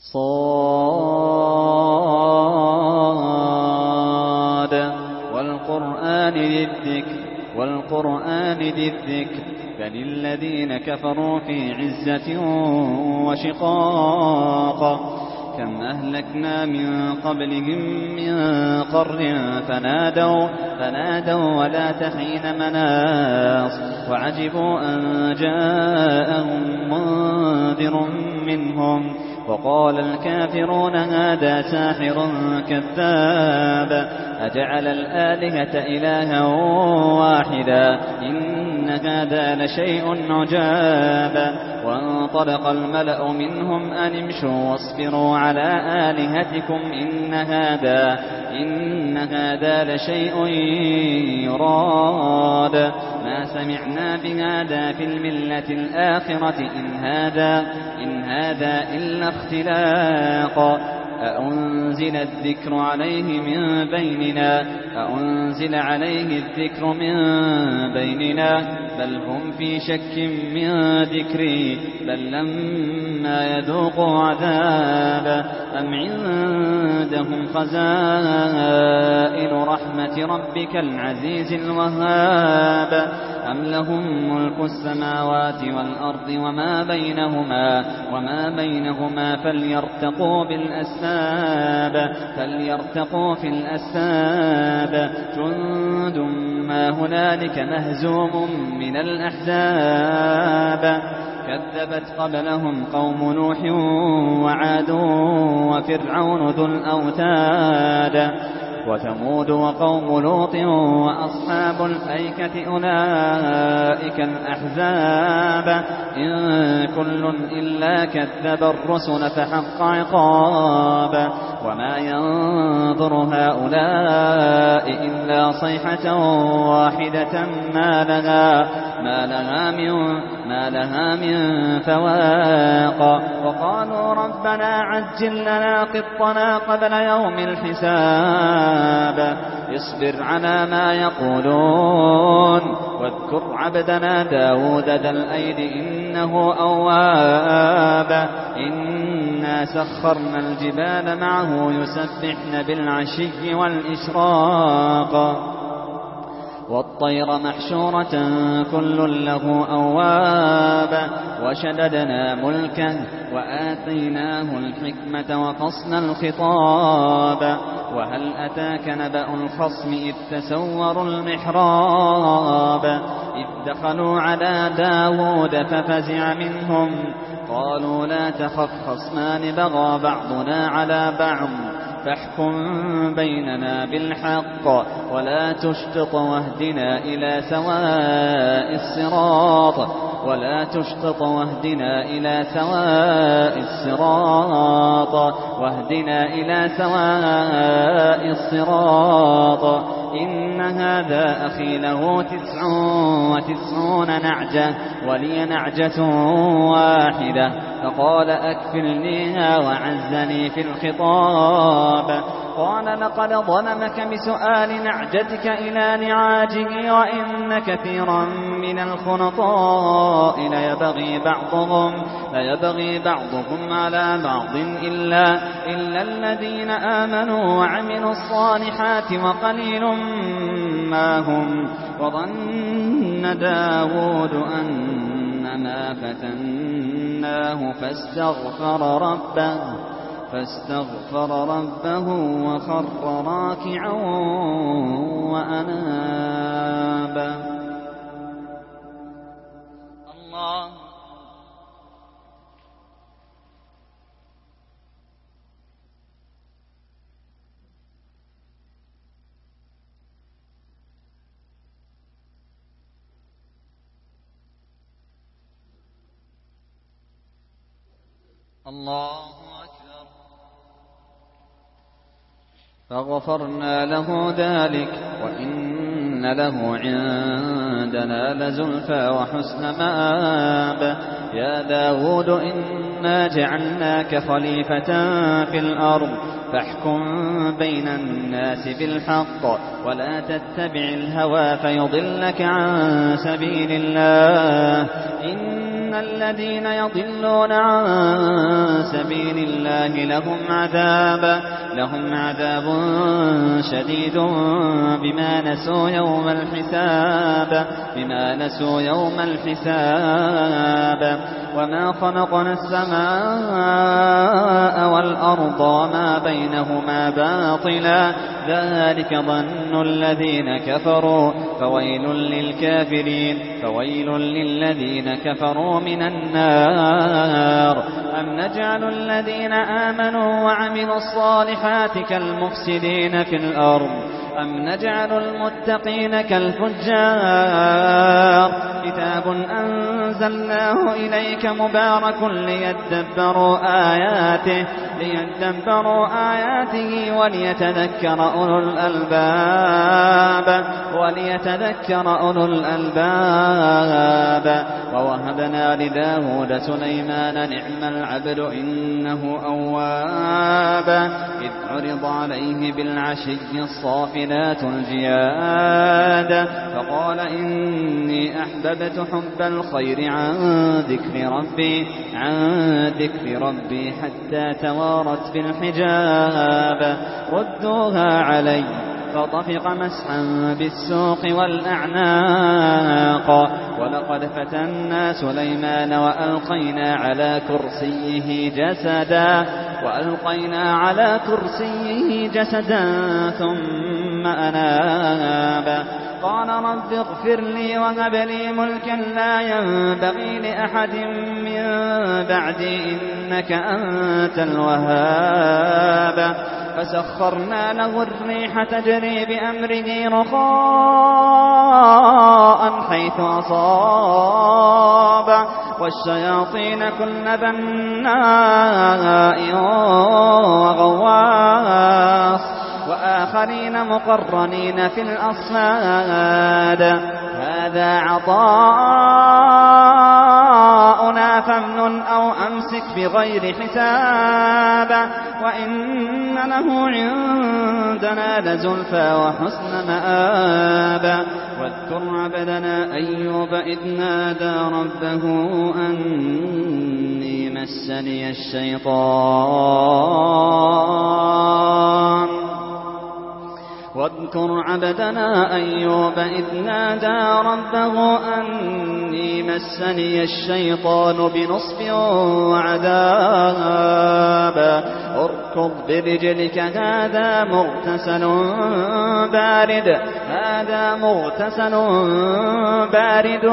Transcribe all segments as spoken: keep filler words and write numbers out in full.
صاد والقرآن ذي الذكر والقرآن ذي الذكر بل الذين كفروا في عزة وشقاق كم أهلكنا من قبلهم من قرن فنادوا, فنادوا ولا تحين مناص وعجبوا أن جاءهم منذر منهم وقال الكافرون هذا ساحر كذاب أجعل الآلهة إلها واحدا إن هذا لشيء عجاب وانطلق الملأ منهم أن امشوا واصبروا على آلهتكم إن هذا, إن هذا لشيء يراد ما سمعنا بهذا في الملة الآخرة إن هذا, إن هذا إلا اختلاق أأنزل الذكر عليه من بيننا أأنزل عليه الذكر من بيننا بل هم في شك من ذكري بل لما يذوقوا عذاب أم عندهم خزائن رحمة ربك العزيز الوهاب أم لهم ملك السماوات والأرض وما بينهما وما بينهما فليرتقوا بالأسباب فليرتقوا في الأسباب جند ما هنالك مهزوم من الأحزاب كذبت قبلهم قوم نوح وعاد وفرعون ذو الأوتاد وثمود وقوم لوط وأصحاب الأيكة أولئك الأحزاب إن كل إلا كذب الرسل فحق عقاب وما ينظر هؤلاء إلا صيحة واحدة ما لها, ما لها من, ما لها من فواق وقالوا ربنا عجل لنا قطنا قبل يوم الحساب اصبر على ما يقولون واذكر عبدنا داود ذا الأيد إنه أواب إنا سخرنا الجبال معه يسبحن بالعشي والإشراق والطير محشورة كل له أواب وشددنا ملكه وآتيناه الحكمة وفصل الخطاب وهل أتاك نبأ الخصم إذ تسوروا المحراب إذ دخلوا على داود ففزع منهم قالوا لا تخف خصمان بغى بعضنا على بعض فاحكم بيننا بالحق ولا تشطط واهدنا إلى سواء الصراط ولا تشطط واهدنا إلى سواء الصراط واهدنا إلى سواء الصراط إن هذا أخي له تسع وتسعون نعجة ولي نعجة واحدة فقال أكفلنيها وعزني في الخطاب قال لقد ظلمك بسؤال نعجتك إلى نعاجه وإن كثيرا من الخنطاء ليبغي بعضهم, ليبغي بعضهم على بعض إلا, إلا الذين آمنوا وعملوا الصالحات وقليل ما هم وظن داود أنما فتناه فاستغفر ربه فاستغفر ربه وخر راكعا وأناب الله الله فغفرنا له ذلك وإن له عندنا لزلفى وحسن مآب يا داود إنا جعلناك خليفة في الأرض فاحكم بين الناس بالحق ولا تتبع الهوى فيضلك عن سبيل الله إن إن الذين يضلون عن سبيل الله لهم عذاب لهم عذاب شديد بما نسوا يوم الحساب بما نسوا يوم الحساب وما خلقنا السماء والأرض وما بينهما باطلا ذلك ظن الذين كفروا فويل للكافرين فويل للذين كفروا من النار أم نجعل الذين آمنوا وعملوا الصالحات كالمفسدين في الأرض أم نجعل المتقين كالفجار كتاب أنزلناه إليك مبارك ليدبروا آياته ليدبروا آياته وليتذكر أولو الألباب وليتذكر أولو الألباب ووهبنا لداود سليمان نعم العبد إنه أواب إذ عرض عليه بالعشي الصافنات الجياد فقال إني أحببت حب الخير عن ذكر ربي عن ذكر ربي حتى توارت بالحجاب ردوها علي فطفق مسحا بالسوق والأعناق ولقد فتنا سليمان وألقينا على كرسيه جسدا وألقينا على كرسيه جسدا ثم أناب قال رب اغفر لي وهب لي ملكا لا ينبغي لأحد من بعدي إنك أنت الوهاب فسخرنا له الريح تجري بأمره رخاء حيث أصاب والشياطين كل بناء وغواص وآخرين مقرنين في الأصفاد هذا عطاؤنا فامنن أو أمسك بغير حساب وإن له عندنا لزلفى وحسن مآب واذكر عبدنا أيوب إذ نادى ربه أني مسني الشيطان واذكر عبدنا أيوب إذ نادى ربه أني مسني الشيطان بنصب وعذاب اركض برجلك هذا مغتسل بارد هذا مغتسل بارد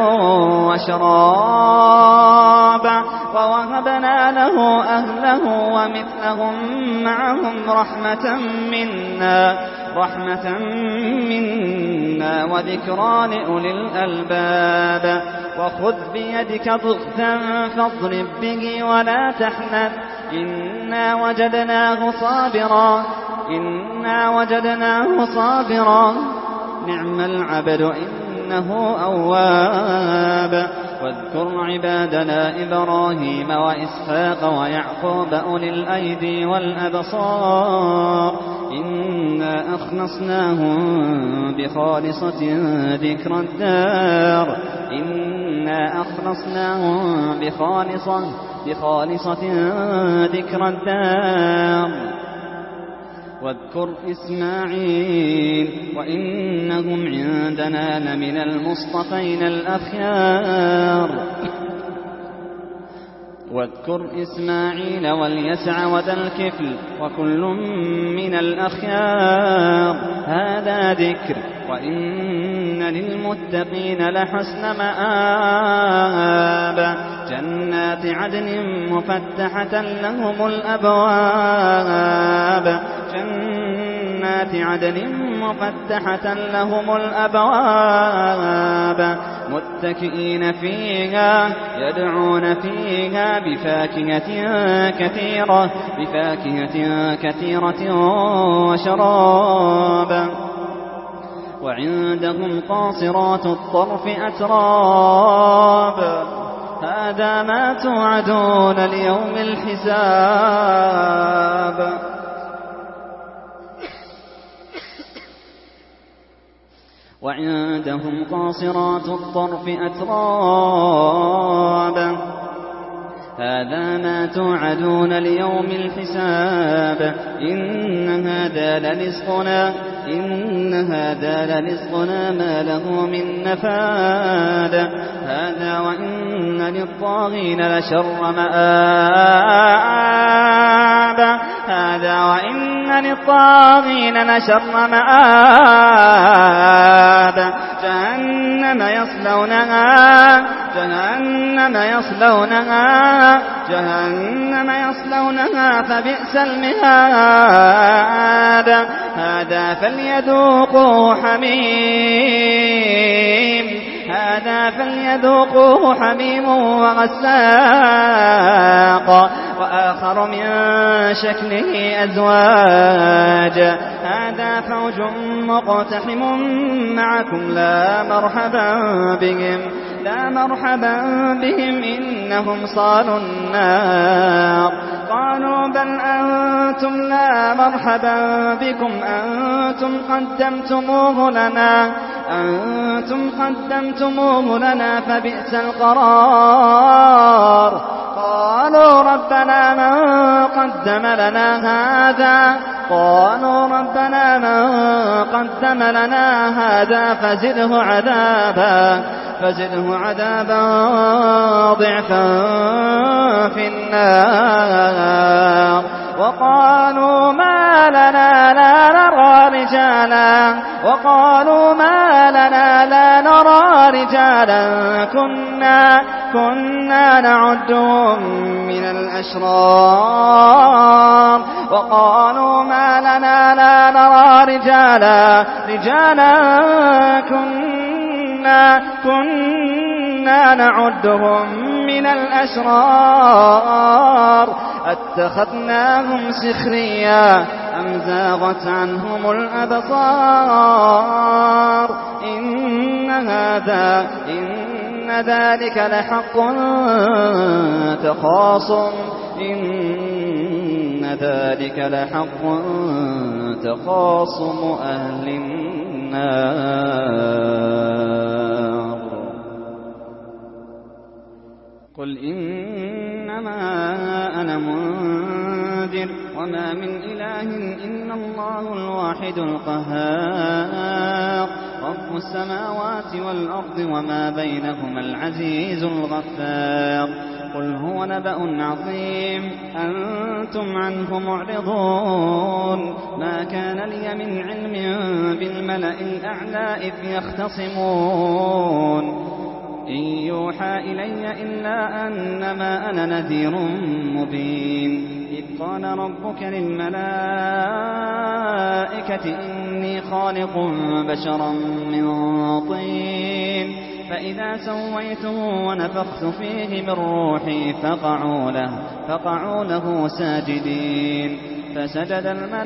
وشراب ووهبنا له أهله ومثلهم معهم رحمة منا رحمة منا وذكرى لأولي الألباب وخذ بيدك ضغثا فاضرب به ولا تحنث إنا وجدناه صابرا إنا وجدناه صابرا نعم العبد إنه أواب واذكر عبادنا إبراهيم وإسحاق ويعقوب أولي الأيدي والأبصار إنا أخلصناهم بخالصة ذكر الدار إنا أخلصناهم بخالصة بخالصة ذكر الدار واذكر إسماعيل وإنهم عندنا لمن المصطفين الأخيار واذكر إسماعيل واليسع وذا الكفل وكل من الأخيار هذا ذكر وإن للمتقين لحسن مآب جنات عدن مفتحة لهم الأبواب جنات عدن مفتحة لهم الأبواب متكئين فيها يدعون فيها بفاكهة كثيرة بفاكهة كثيرة وشراب وعندهم قاصرات الطرف أتراب هذا ما توعدون ليوم الحساب وعندهم قاصرات الطرف أتراب هذا ما توعدون ليوم الحساب إن هذا لرزقنا إن هذا لرزقنا ما له من نفاد هذا وإن للطاغين لشر مآب هذا وإن للطاغين لشر مآب جهنم يصلونها جهنم يصلونها جهنم يصلونها فبئس المهاد هذا فليذوقوه حميم هذا فليذوقوه حميم وغساق وآخر من شكله أزواج هذا فوج مقتحم معكم لا مرحبا بهم لا مرحبا بهم إنهم صالوا النار قالوا بل أنتم لا مرحبا بكم أنتم قدمتموه لنا أنتم قدمتموه لنا فبئس القرار قالوا ربنا من قدم لنا هذا قالوا ربنا من قدم لنا هذا فزده عذابا فزده عذابا ضعفا في النار وقالوا ما لنا لا نرى رجالا وقالوا ما لنا لا نرى رجالا كنا كنا نعدهم من الأشرار وقالوا ما لنا لا نرى رجالا رجالا كنا كنا نعدهم من الأشرار اتخذناهم سخريا أم زاغت عنهم الأبصار إن هذا إن ذلك لحق تخاصم إن ذلك لحق تخاصم أهل النار قل إنما أنا منذر وما من إله إلا الله الواحد القهار رب السماوات والأرض وما بينهما العزيز الغفار قل هو نبأ عظيم أنتم عنه معرضون ما كان لي من علم بالملأ الأعلى إذ يختصمون إن يوحى إلي إلا أنما أنا نذير مبين إذ قال ربك للملائكة إني خالق بشرا من طين فإذا سويته ونفخت فيه من روحي فقعوا له, فقعوا له ساجدين فسجد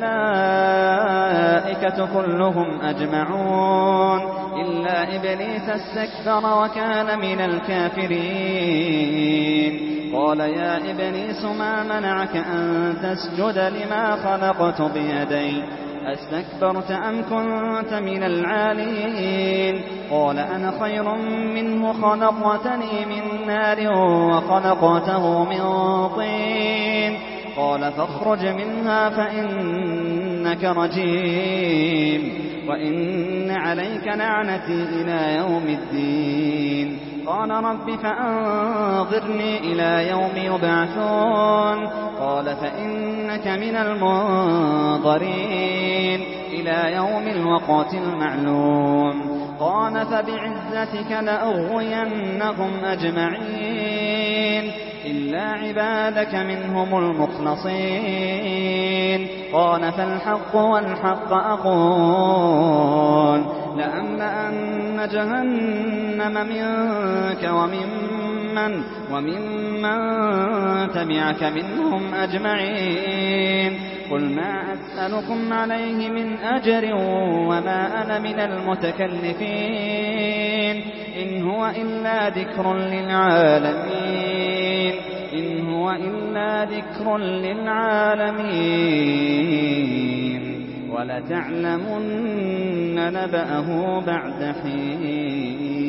الملائكة كلهم أجمعون إلا إبليس استكبر وكان من الكافرين قال يا إبليس ما منعك أن تسجد لما خلقت بيدي أستكبرت أم كنت من العالين قال أنا خير منه خلقتني من نار وخلقته من طين قال فاخرج منها فإنك رجيم وإن عليك لعنتي إلى يوم الدين قال رب فأنظرني إلى يوم يبعثون قال فإنك من المنظرين إلى يوم الوقت المعلوم قال فبعزتك لأغوينهم أجمعين إلا عبادك منهم المخلصين قال فالحق والحق أقول لأملأن جهنم منك وممن وممن تبعك منهم أجمعين قل ما أسألكم عليه من أجر وما أنا من المتكلفين إن هو إلا ذكر للعالمين إن هو إلا ذكر للعالمين وَلَتَعْلَمُنَّ نَبَأَهُ بَعْدَ حِينٍ